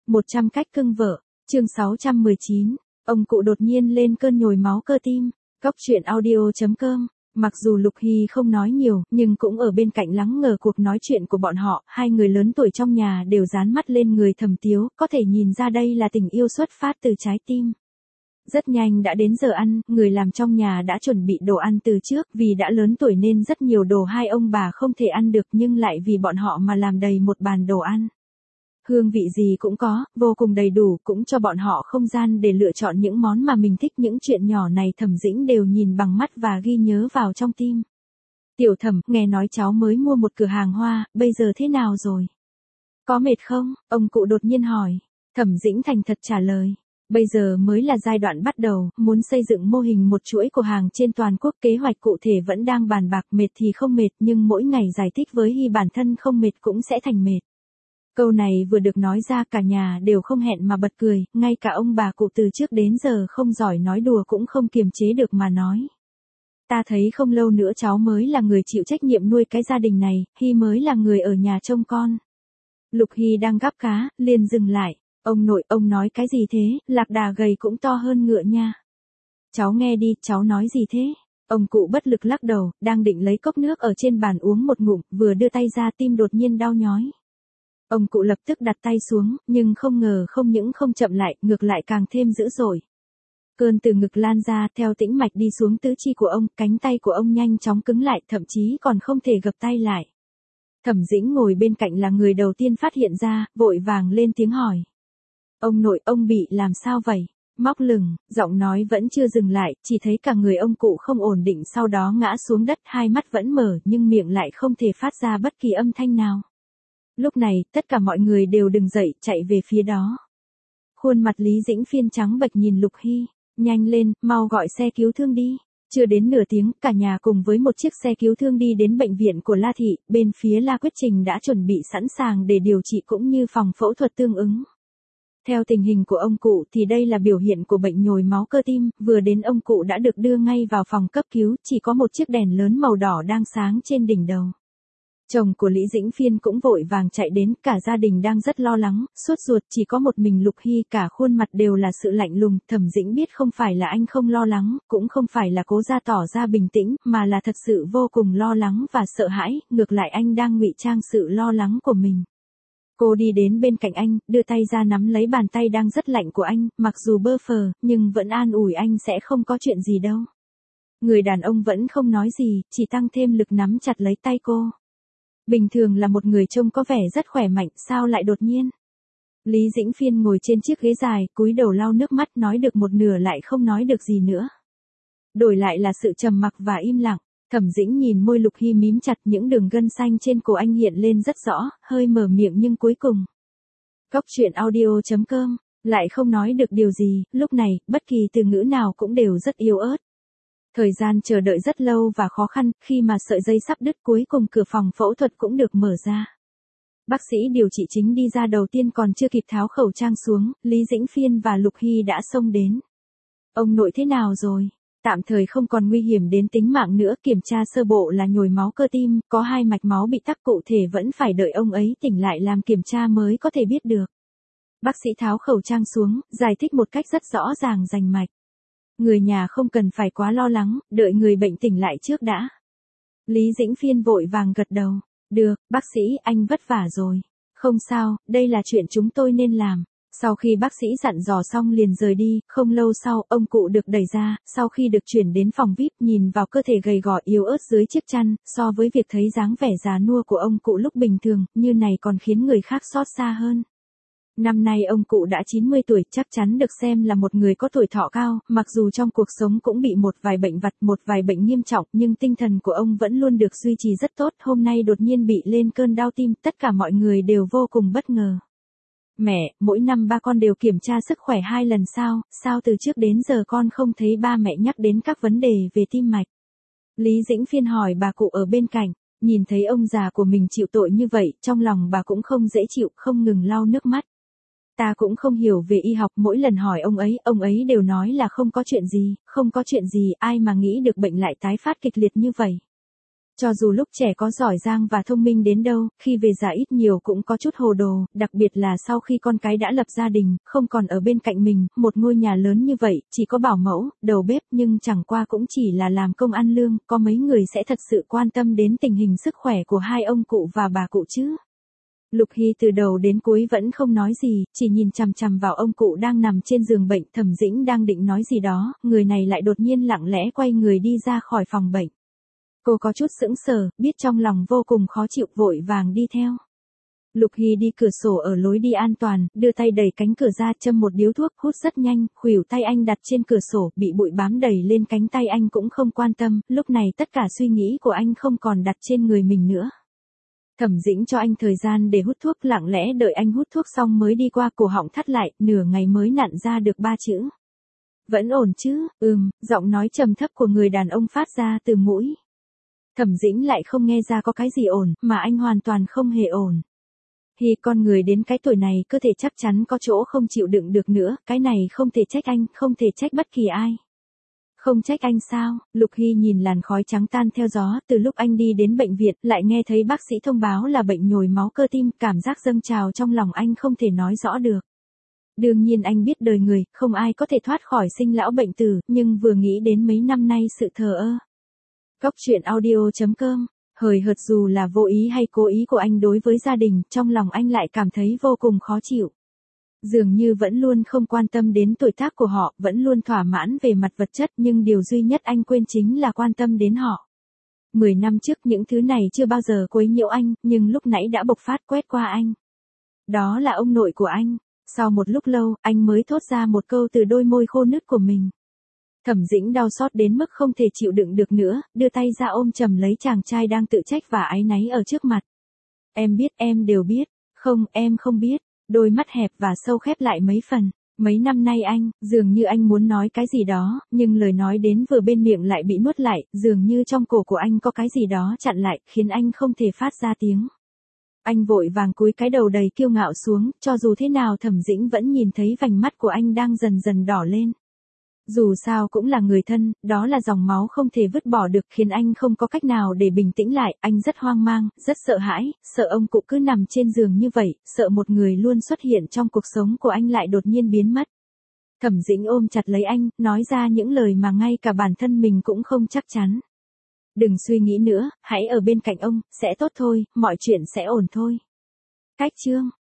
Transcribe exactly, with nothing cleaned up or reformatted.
một trăm cách cưng vợ, chương sáu trăm mười chín, ông cụ đột nhiên lên cơn nhồi máu cơ tim. Cóc truyện audio chấm com. Mặc dù Lục Hy không nói nhiều, nhưng cũng ở bên cạnh lắng ngờ cuộc nói chuyện của bọn họ, hai người lớn tuổi trong nhà đều dán mắt lên người Thẩm Tiếu, có thể nhìn ra đây là tình yêu xuất phát từ trái tim. Rất nhanh đã đến giờ ăn, người làm trong nhà đã chuẩn bị đồ ăn từ trước, vì đã lớn tuổi nên rất nhiều đồ hai ông bà không thể ăn được nhưng lại vì bọn họ mà làm đầy một bàn đồ ăn. Hương vị gì cũng có, vô cùng đầy đủ, cũng cho bọn họ không gian để lựa chọn những món mà mình thích. Những chuyện nhỏ này Thẩm Dĩnh đều nhìn bằng mắt và ghi nhớ vào trong tim. Tiểu Thẩm, nghe nói cháu mới mua một cửa hàng hoa, bây giờ thế nào rồi? Có mệt không? Ông cụ đột nhiên hỏi. Thẩm Dĩnh thành thật trả lời. Bây giờ mới là giai đoạn bắt đầu, muốn xây dựng mô hình một chuỗi cửa hàng trên toàn quốc, kế hoạch cụ thể vẫn đang bàn bạc. Mệt thì không mệt, nhưng mỗi ngày giải thích với Hy bản thân không mệt cũng sẽ thành mệt. Câu này vừa được nói ra cả nhà đều không hẹn mà bật cười, ngay cả ông bà cụ từ trước đến giờ không giỏi nói đùa cũng không kiềm chế được mà nói. Ta thấy không lâu nữa cháu mới là người chịu trách nhiệm nuôi cái gia đình này, Hy mới là người ở nhà trông con. Lục Hy đang gắp cá, liền dừng lại. Ông nội, ông nói cái gì thế, lạc đà gầy cũng to hơn ngựa nha. Cháu nghe đi, cháu nói gì thế? Ông cụ bất lực lắc đầu, đang định lấy cốc nước ở trên bàn uống một ngụm, vừa đưa tay ra tim đột nhiên đau nhói. Ông cụ lập tức đặt tay xuống, nhưng không ngờ không những không chậm lại, ngược lại càng thêm dữ dội. Cơn từ ngực lan ra, theo tĩnh mạch đi xuống tứ chi của ông, cánh tay của ông nhanh chóng cứng lại, thậm chí còn không thể gập tay lại. Thẩm Dĩnh ngồi bên cạnh là người đầu tiên phát hiện ra, vội vàng lên tiếng hỏi. Ông nội, ông bị làm sao vậy? Móc lửng, giọng nói vẫn chưa dừng lại, chỉ thấy cả người ông cụ không ổn định, sau đó ngã xuống đất, hai mắt vẫn mở nhưng miệng lại không thể phát ra bất kỳ âm thanh nào. Lúc này, tất cả mọi người đều đứng dậy, chạy về phía đó. Khuôn mặt Lý Dĩnh Phiên trắng bệch nhìn Lục Hy, nhanh lên, mau gọi xe cứu thương đi. Chưa đến nửa tiếng, cả nhà cùng với một chiếc xe cứu thương đi đến bệnh viện của La Thị, bên phía La Quyết Trình đã chuẩn bị sẵn sàng để điều trị cũng như phòng phẫu thuật tương ứng. Theo tình hình của ông cụ thì đây là biểu hiện của bệnh nhồi máu cơ tim, vừa đến ông cụ đã được đưa ngay vào phòng cấp cứu, chỉ có một chiếc đèn lớn màu đỏ đang sáng trên đỉnh đầu. Chồng của Lý Dĩnh Phiên cũng vội vàng chạy đến, cả gia đình đang rất lo lắng, sốt ruột, chỉ có một mình Lục Hy cả khuôn mặt đều là sự lạnh lùng. Thẩm Dĩnh biết không phải là anh không lo lắng, cũng không phải là cố ra tỏ ra bình tĩnh, mà là thật sự vô cùng lo lắng và sợ hãi, ngược lại anh đang ngụy trang sự lo lắng của mình. Cô đi đến bên cạnh anh, đưa tay ra nắm lấy bàn tay đang rất lạnh của anh, mặc dù bơ phờ, nhưng vẫn an ủi anh sẽ không có chuyện gì đâu. Người đàn ông vẫn không nói gì, chỉ tăng thêm lực nắm chặt lấy tay cô. Bình thường là một người trông có vẻ rất khỏe mạnh, sao lại đột nhiên? Lý Dĩnh Phiên ngồi trên chiếc ghế dài, cúi đầu lau nước mắt, nói được một nửa lại không nói được gì nữa. Đổi lại là sự trầm mặc và im lặng. Thẩm Dĩnh nhìn môi Lục Hy mím chặt, những đường gân xanh trên cổ anh hiện lên rất rõ, hơi mở miệng nhưng cuối cùng. Cóc truyện audio chấm com, lại không nói được điều gì, lúc này, bất kỳ từ ngữ nào cũng đều rất yếu ớt. Thời gian chờ đợi rất lâu và khó khăn, khi mà sợi dây sắp đứt cuối cùng cửa phòng phẫu thuật cũng được mở ra. Bác sĩ điều trị chính đi ra đầu tiên, còn chưa kịp tháo khẩu trang xuống, Lý Dĩnh Phiên và Lục Hy đã xông đến. Ông nội thế nào rồi? Tạm thời không còn nguy hiểm đến tính mạng nữa, kiểm tra sơ bộ là nhồi máu cơ tim, có hai mạch máu bị tắc, cụ thể vẫn phải đợi ông ấy tỉnh lại làm kiểm tra mới có thể biết được. Bác sĩ tháo khẩu trang xuống, giải thích một cách rất rõ ràng rành mạch. Người nhà không cần phải quá lo lắng, đợi người bệnh tỉnh lại trước đã. Lý Dĩnh Phiên vội vàng gật đầu. Được, bác sĩ, anh vất vả rồi. Không sao, đây là chuyện chúng tôi nên làm. Sau khi bác sĩ dặn dò xong liền rời đi, không lâu sau, ông cụ được đẩy ra, sau khi được chuyển đến phòng vi ai pi, nhìn vào cơ thể gầy gò yếu ớt dưới chiếc chăn, so với việc thấy dáng vẻ già nua của ông cụ lúc bình thường, như này còn khiến người khác xót xa hơn. Năm nay ông cụ đã chín mươi tuổi, chắc chắn được xem là một người có tuổi thọ cao, mặc dù trong cuộc sống cũng bị một vài bệnh vặt, một vài bệnh nghiêm trọng, nhưng tinh thần của ông vẫn luôn được duy trì rất tốt. Hôm nay đột nhiên bị lên cơn đau tim, tất cả mọi người đều vô cùng bất ngờ. Mẹ, mỗi năm ba con đều kiểm tra sức khỏe hai lần sao, sao từ trước đến giờ con không thấy ba mẹ nhắc đến các vấn đề về tim mạch? Lý Dĩnh Phiên hỏi bà cụ ở bên cạnh, nhìn thấy ông già của mình chịu tội như vậy, trong lòng bà cũng không dễ chịu, không ngừng lau nước mắt. Ta cũng không hiểu về y học, mỗi lần hỏi ông ấy, ông ấy đều nói là không có chuyện gì, không có chuyện gì, ai mà nghĩ được bệnh lại tái phát kịch liệt như vậy. Cho dù lúc trẻ có giỏi giang và thông minh đến đâu, khi về già ít nhiều cũng có chút hồ đồ, đặc biệt là sau khi con cái đã lập gia đình, không còn ở bên cạnh mình, một ngôi nhà lớn như vậy, chỉ có bảo mẫu, đầu bếp nhưng chẳng qua cũng chỉ là làm công ăn lương, có mấy người sẽ thật sự quan tâm đến tình hình sức khỏe của hai ông cụ và bà cụ chứ. Lục Hy từ đầu đến cuối vẫn không nói gì, chỉ nhìn chằm chằm vào ông cụ đang nằm trên giường bệnh. Thẩm Dĩnh đang định nói gì đó, người này lại đột nhiên lặng lẽ quay người đi ra khỏi phòng bệnh. Cô có chút sững sờ, biết trong lòng vô cùng khó chịu, vội vàng đi theo. Lục Hy đi cửa sổ ở lối đi an toàn, đưa tay đẩy cánh cửa ra, châm một điếu thuốc, hút rất nhanh, khuỷu tay anh đặt trên cửa sổ, bị bụi bám đầy lên cánh tay anh cũng không quan tâm, lúc này tất cả suy nghĩ của anh không còn đặt trên người mình nữa. Thẩm Dĩnh cho anh thời gian để hút thuốc, lặng lẽ đợi anh hút thuốc xong mới đi qua, cổ họng thắt lại, nửa ngày mới nặn ra được ba chữ. Vẫn ổn chứ? Ừm, giọng nói trầm thấp của người đàn ông phát ra từ mũi. Thẩm Dĩnh lại không nghe ra có cái gì ổn, mà anh hoàn toàn không hề ổn. Thì con người đến cái tuổi này cơ thể chắc chắn có chỗ không chịu đựng được nữa, cái này không thể trách anh, không thể trách bất kỳ ai. Không trách anh sao? Lục Hy nhìn làn khói trắng tan theo gió, từ lúc anh đi đến bệnh viện, lại nghe thấy bác sĩ thông báo là bệnh nhồi máu cơ tim, cảm giác dâng trào trong lòng anh không thể nói rõ được. Đương nhiên anh biết đời người, không ai có thể thoát khỏi sinh lão bệnh tử, nhưng vừa nghĩ đến mấy năm nay sự thờ ơ. Góc truyện audio chấm com, hời hợt dù là vô ý hay cố ý của anh đối với gia đình, trong lòng anh lại cảm thấy vô cùng khó chịu. Dường như vẫn luôn không quan tâm đến tuổi tác của họ, vẫn luôn thỏa mãn về mặt vật chất, nhưng điều duy nhất anh quên chính là quan tâm đến họ. Mười năm trước những thứ này chưa bao giờ quấy nhiễu anh, nhưng lúc nãy đã bộc phát quét qua anh. Đó là ông nội của anh. Sau một lúc lâu, anh mới thốt ra một câu từ đôi môi khô nứt của mình. Thẩm Dĩnh đau xót đến mức không thể chịu đựng được nữa, đưa tay ra ôm chầm lấy chàng trai đang tự trách và áy náy ở trước mặt. Em biết, em đều biết. Không, em không biết. Đôi mắt hẹp và sâu khép lại mấy phần. Mấy năm nay anh, dường như anh muốn nói cái gì đó, nhưng lời nói đến vừa bên miệng lại bị nuốt lại, dường như trong cổ của anh có cái gì đó chặn lại, khiến anh không thể phát ra tiếng. Anh vội vàng cúi cái đầu đầy kiêu ngạo xuống, cho dù thế nào Thẩm Dĩnh vẫn nhìn thấy vành mắt của anh đang dần dần đỏ lên. Dù sao cũng là người thân, đó là dòng máu không thể vứt bỏ được, khiến anh không có cách nào để bình tĩnh lại, anh rất hoang mang, rất sợ hãi, sợ ông cụ cứ nằm trên giường như vậy, sợ một người luôn xuất hiện trong cuộc sống của anh lại đột nhiên biến mất. Thẩm Dĩnh ôm chặt lấy anh, nói ra những lời mà ngay cả bản thân mình cũng không chắc chắn. Đừng suy nghĩ nữa, hãy ở bên cạnh ông, sẽ tốt thôi, mọi chuyện sẽ ổn thôi. Cách chương